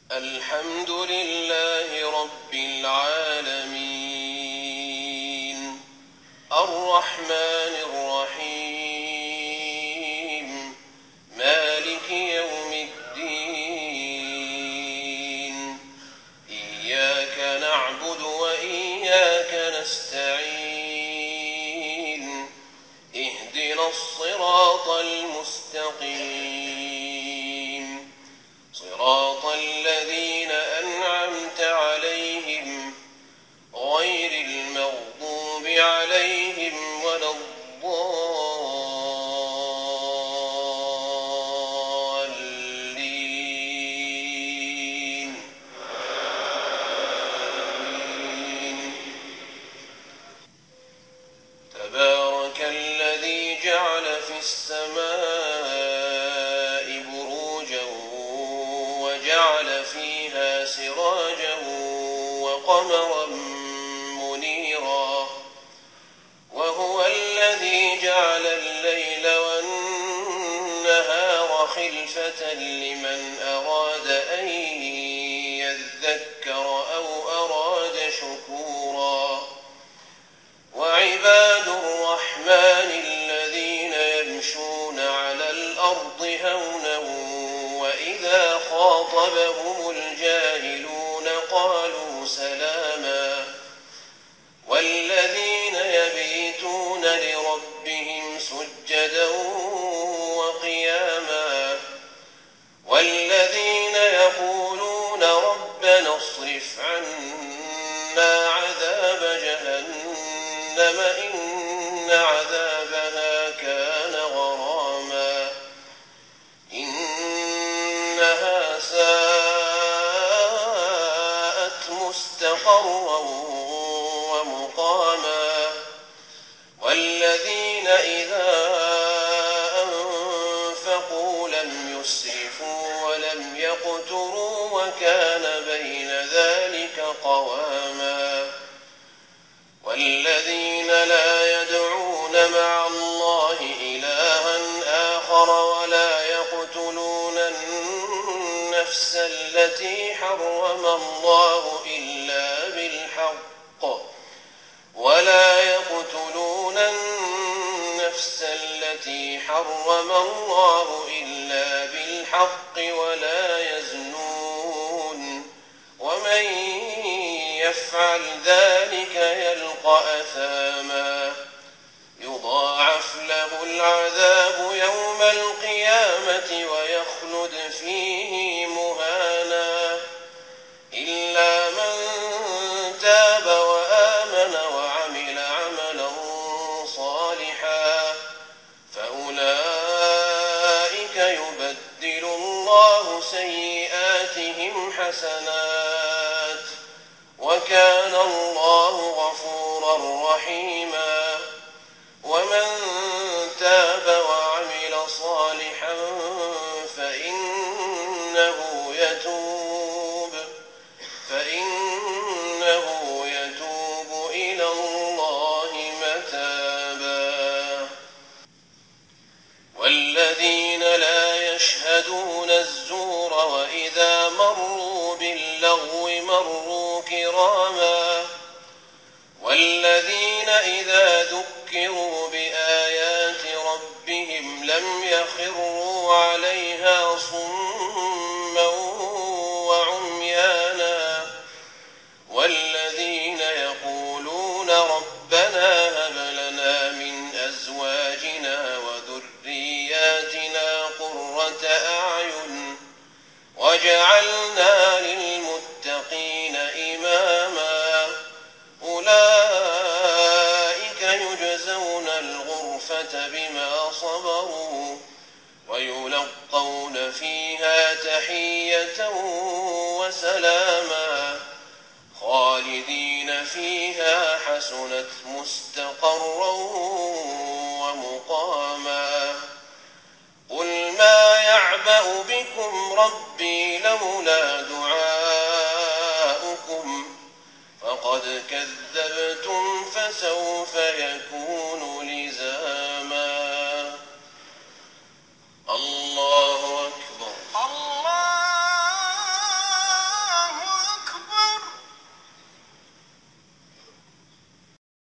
الحمد لله رب العالمين الرحمن الرحيم مالك يوم الدين إياك نعبد وإياك نستعين اهدنا الصراط المستقيم صراط الذين أنعمت عليهم غير المغضوب عليهم ولا الضالين تبارك الذي جعل في السماء بروجا وجعل فيها سراجا وقمرا منيرا وهو الذي جعل الليل والنهار خلفة لمن أراد أن يذكر أو أراد شكورا وعباد الرحمن الذين يمشون على الأرض هونا وإذا خاطبهم الجاهلون قالوا سلاما والذين يبيتون لربهم سجدا وقياما والذين يقولون ربنا اصرف عنا عذاب جهنم إن عذابها كان غراما إنها ساءت مستقرا ومقاما والذين إذا أنفقوا لم يسرفوا ولم يقتروا وكان بين ذلك قواما والذين لا يدعون مع الله إلها آخر ولا يقتلون النفس التي حرم الله إلا بالحق ولا يزنون ومن يفعل ذلك يلقى أثاما يضاعف له العذاب يوم القيامة ويخلد فيه مهانا إلا من تاب وآمن وعمل عملا صالحا فأولئك يبدل الله سيئاتهم حسنات وكان الله غفورا رحيما ومن تاب وعمل صالحا فإنه يتوب إلى الله متابا والذين لا يشهدون الزور وإذا مروا باللغو مروا كراما والذين إذا ذكروا بآيات ربهم لم يخروا عليها صما وعميانا والذين يقولون ربنا هب لنا من أزواجنا وذرياتنا قرة أعين واجعلنا للمتقين إماما أولئك يجزون الغرفة بما صبروا ويلقون فيها تحية وسلاما خالدين فيها حسنت مستقرا ومقاما قل ما يعبأ بكم ربي لولا دعاؤكم فقد كذبتم فسوف يكون لزاما